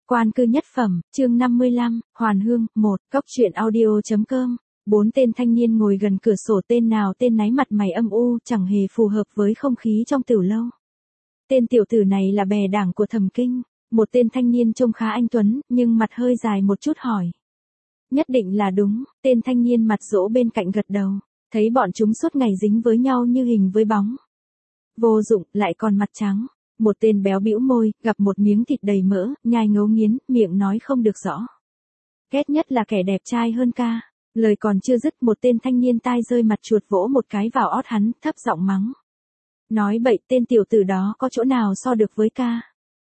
Quan cư nhất phẩm, chương 55, Hoàn Hương, 1, Cốc truyện audio.com. Bốn tên thanh niên ngồi gần cửa sổ, tên nào tên nấy mặt mày âm u, chẳng hề phù hợp với không khí trong tiểu lâu. Tên tiểu tử này là bè đảng của Thẩm Kinh, một tên thanh niên trông khá anh tuấn, nhưng mặt hơi dài một chút hỏi. Nhất định là đúng, tên thanh niên mặt dỗ bên cạnh gật đầu, thấy bọn chúng suốt ngày dính với nhau như hình với bóng. Vô dụng, lại còn mặt trắng. Một tên béo bĩu môi, gặp một miếng thịt đầy mỡ, nhai ngấu nghiến, miệng nói không được rõ. Ghét nhất là kẻ đẹp trai hơn ca. Lời còn chưa dứt, một tên thanh niên tai rơi mặt chuột vỗ một cái vào ót hắn, thấp giọng mắng. Nói bậy, tên tiểu tử đó có chỗ nào so được với ca.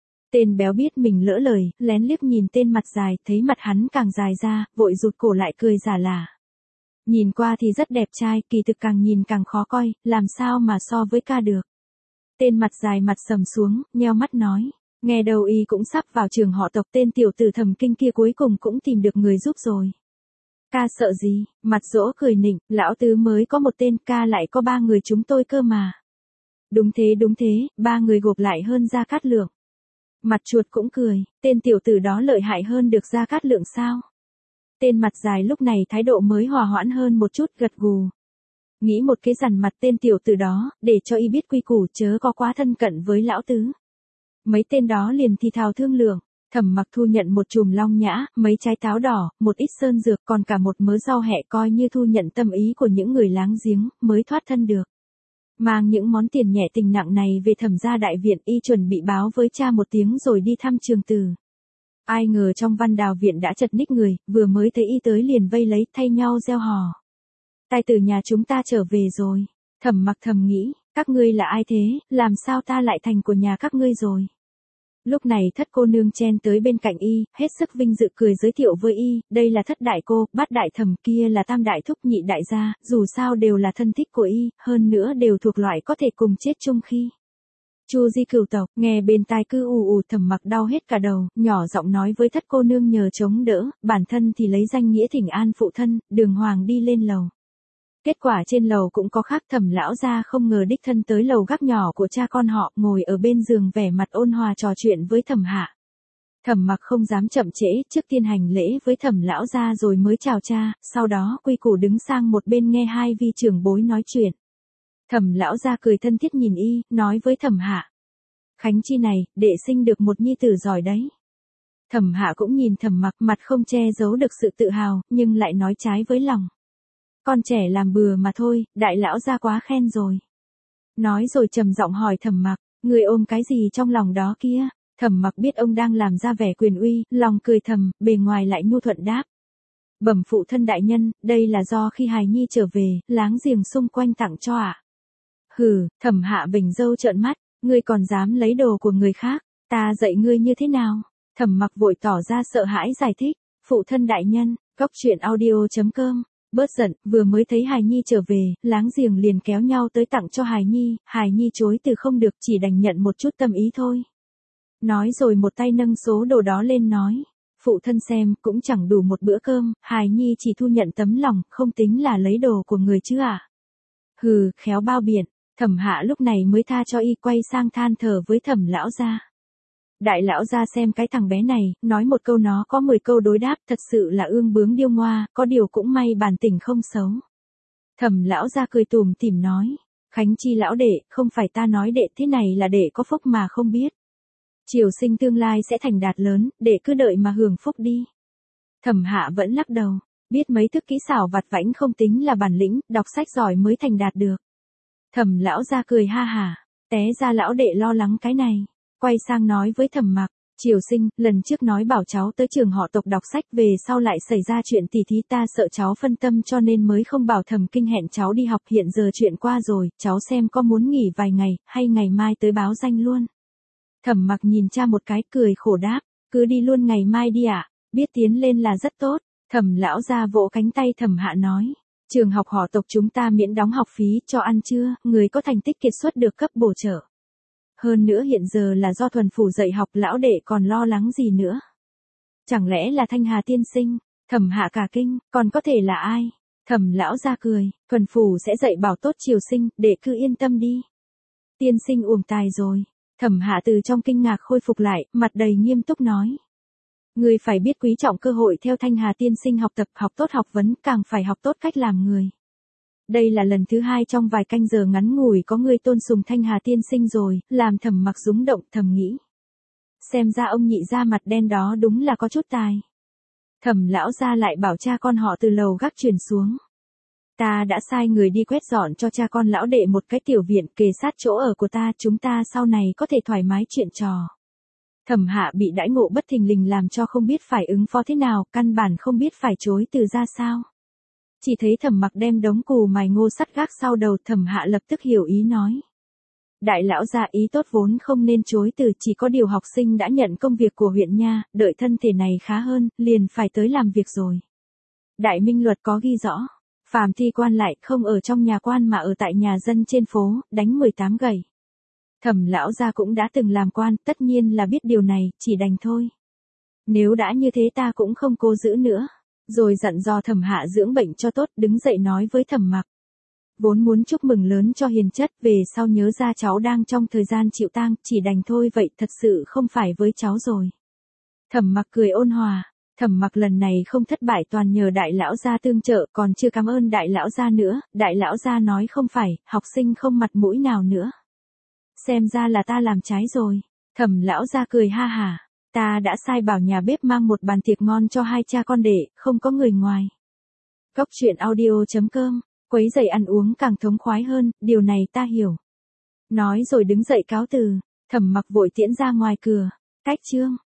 Tên béo biết mình lỡ lời, lén liếc nhìn tên mặt dài, thấy mặt hắn càng dài ra, vội rụt cổ lại cười giả lả. Nhìn qua thì rất đẹp trai, kỳ thực càng nhìn càng khó coi, làm sao mà so với ca được. Tên mặt dài mặt sầm xuống, nheo mắt nói, nghe đầu y cũng sắp vào trường họ Tộc, tên tiểu tử Thẩm Kinh kia cuối cùng cũng tìm được người giúp rồi. Ca sợ gì, mặt dỗ cười nịnh, lão tứ mới có một tên, ca lại có ba người chúng tôi cơ mà. Đúng thế, ba người gộp lại hơn Gia Cát Lượng. Mặt chuột cũng cười, tên tiểu tử đó lợi hại hơn được Gia Cát Lượng sao? Tên mặt dài lúc này thái độ mới hòa hoãn hơn một chút, gật gù. Nghĩ một cái dằn mặt tên tiểu tử đó, để cho y biết quy củ chớ có quá thân cận với lão tứ. Mấy tên đó liền thì thào thương lượng, Thẩm Mặc thu nhận một chùm long nhã, mấy trái táo đỏ, một ít sơn dược, còn cả một mớ rau hẹ, coi như thu nhận tâm ý của những người láng giếng, mới thoát thân được. Mang những món tiền nhẹ tình nặng này về Thẩm gia đại viện, y chuẩn bị báo với cha một tiếng rồi đi thăm Trường Tử. Ai ngờ trong Văn Đào viện đã chật ních người, vừa mới thấy y tới liền vây lấy, thay nhau reo hò. Tài tử nhà chúng ta trở về rồi. Thẩm Mặc thầm nghĩ, các ngươi là ai thế, làm sao ta lại thành của nhà các ngươi rồi. Lúc này Thất cô nương chen tới bên cạnh y, hết sức vinh dự cười giới thiệu với y, đây là Thất đại cô, Bát đại thẩm, kia là Tam đại thúc, Nhị đại gia, dù sao đều là thân thích của y, hơn nữa đều thuộc loại có thể cùng chết chung khi. Chu di cửu tộc, nghe bên tai cứ ù ù, Thẩm Mặc đau hết cả đầu, nhỏ giọng nói với Thất cô nương nhờ chống đỡ, bản thân thì lấy danh nghĩa thỉnh an phụ thân, đường hoàng đi lên lầu. Kết quả trên lầu cũng có khác, Thẩm lão gia không ngờ đích thân tới lầu gác nhỏ của cha con họ, ngồi ở bên giường vẻ mặt ôn hòa trò chuyện với Thẩm Hạ. Thẩm Mặc không dám chậm trễ, trước tiên hành lễ với Thẩm lão gia rồi mới chào cha, sau đó quy củ đứng sang một bên nghe hai vi trưởng bối nói chuyện. Thẩm lão gia cười thân thiết nhìn y, nói với Thẩm Hạ. Khánh chi này, đệ sinh được một nhi tử giỏi đấy. Thẩm Hạ cũng nhìn Thẩm Mặc, mặt không che giấu được sự tự hào, nhưng lại nói trái với lòng. Con trẻ làm bừa mà thôi, đại lão gia quá khen rồi. Nói rồi trầm giọng hỏi Thẩm Mặc, người ôm cái gì trong lòng đó kia? Thẩm Mặc biết ông đang làm ra vẻ quyền uy, lòng cười thầm, bề ngoài lại nhu thuận đáp. Bẩm phụ thân đại nhân, đây là do khi hài nhi trở về, láng giềng xung quanh tặng cho ạ. Hừ, Thẩm Hạ bình râu trợn mắt, ngươi còn dám lấy đồ của người khác, ta dạy ngươi như thế nào? Thẩm Mặc vội tỏ ra sợ hãi giải thích, phụ thân đại nhân, Cốc truyện audio.com. Bớt giận, vừa mới thấy hài nhi trở về, láng giềng liền kéo nhau tới tặng cho hài nhi chối từ không được, chỉ đành nhận một chút tâm ý thôi. Nói rồi một tay nâng số đồ đó lên nói, phụ thân xem, cũng chẳng đủ một bữa cơm, hài nhi chỉ thu nhận tấm lòng, không tính là lấy đồ của người chứ à. Hừ, khéo bao biện. Thẩm Hạ lúc này mới tha cho y, quay sang than thở với Thẩm lão gia. Đại lão gia xem cái thằng bé này, nói một câu nó có 10 câu đối đáp, thật sự là ương bướng điêu ngoa, có điều cũng may bản tình không xấu. Thẩm lão gia cười tủm tỉm nói, Khánh chi lão đệ, không phải ta nói đệ thế này là đệ có phúc mà không biết. Triều sinh tương lai sẽ thành đạt lớn, đệ cứ đợi mà hưởng phúc đi. Thẩm Hạ vẫn lắc đầu, biết mấy thức kỹ xảo vặt vãnh không tính là bản lĩnh, đọc sách giỏi mới thành đạt được. Thẩm lão gia cười ha hả, té ra lão đệ lo lắng cái này. Quay sang nói với Thẩm Mặc, Triều sinh, lần trước nói bảo cháu tới trường họ Tộc đọc sách, về sau lại xảy ra chuyện tỉ thí, ta sợ cháu phân tâm cho nên mới không bảo Thẩm Kinh hẹn cháu đi học, hiện giờ chuyện qua rồi, cháu xem có muốn nghỉ vài ngày, hay ngày mai tới báo danh luôn. Thẩm Mặc nhìn cha một cái, cười khổ đáp, cứ đi luôn ngày mai đi ạ, biết tiến lên là rất tốt. Thẩm lão gia vỗ cánh tay Thẩm Hạ nói, trường học họ Tộc chúng ta miễn đóng học phí, cho ăn trưa, người có thành tích kiệt xuất được cấp bổ trợ. Hơn nữa hiện giờ là do Thuần phủ dạy học, lão đệ còn lo lắng gì nữa? Chẳng lẽ là Thanh Hà tiên sinh? Thẩm Hạ cả kinh, còn có thể là ai? Thẩm lão gia cười, Thuần phủ sẽ dạy bảo tốt Triều sinh, đệ cứ yên tâm đi. Tiên sinh uổng tài rồi. Thẩm Hạ từ trong kinh ngạc khôi phục lại, mặt đầy nghiêm túc nói. Ngươi phải biết quý trọng cơ hội theo Thanh Hà tiên sinh học tập, học tốt học vấn, càng phải học tốt cách làm người. Đây là lần thứ 2 trong vài canh giờ ngắn ngủi có người tôn sùng Thanh Hà tiên sinh rồi, làm Thẩm Mặc rúng động, thầm nghĩ. Xem ra ông nhị gia mặt đen đó đúng là có chút tài. Thẩm lão gia lại bảo cha con họ từ lầu gác chuyển xuống. Ta đã sai người đi quét dọn cho cha con lão đệ một cái tiểu viện kề sát chỗ ở của ta, chúng ta sau này có thể thoải mái chuyện trò. Thẩm Hạ bị đãi ngộ bất thình lình làm cho không biết phải ứng phó thế nào, căn bản không biết phải chối từ ra sao. Chỉ thấy Thẩm Mặc đem đống cù mài ngô sắt gác sau đầu, Thẩm Hạ lập tức hiểu ý nói. Đại lão gia ý tốt vốn không nên chối từ, chỉ có điều học sinh đã nhận công việc của huyện nha, đợi thân thể này khá hơn, liền phải tới làm việc rồi. Đại Minh Luật có ghi rõ, phàm thi quan lại không ở trong nhà quan mà ở tại nhà dân trên phố, đánh 18 gậy. Thẩm lão gia cũng đã từng làm quan, tất nhiên là biết điều này, chỉ đành thôi. Nếu đã như thế ta cũng không cố giữ nữa. Rồi dặn dò Thẩm Hạ dưỡng bệnh cho tốt, đứng dậy nói với Thẩm Mặc. Vốn muốn chúc mừng lớn cho hiền chất, về sau nhớ ra cháu đang trong thời gian chịu tang, chỉ đành thôi vậy, thật sự không phải với cháu rồi. Thẩm Mặc cười ôn hòa, Thẩm Mặc lần này không thất bại toàn nhờ đại lão gia tương trợ, còn chưa cảm ơn đại lão gia nữa, đại lão gia nói không phải, học sinh không mặt mũi nào nữa. Xem ra là ta làm trái rồi. Thẩm lão gia cười ha hả, ta đã sai bảo nhà bếp mang một bàn tiệc ngon cho hai cha con để, không có người ngoài. Cốc truyện audio.com, quấy giày ăn uống càng thống khoái hơn, điều này ta hiểu. Nói rồi đứng dậy cáo từ, Thẩm Mặc vội tiễn ra ngoài cửa. Cách chương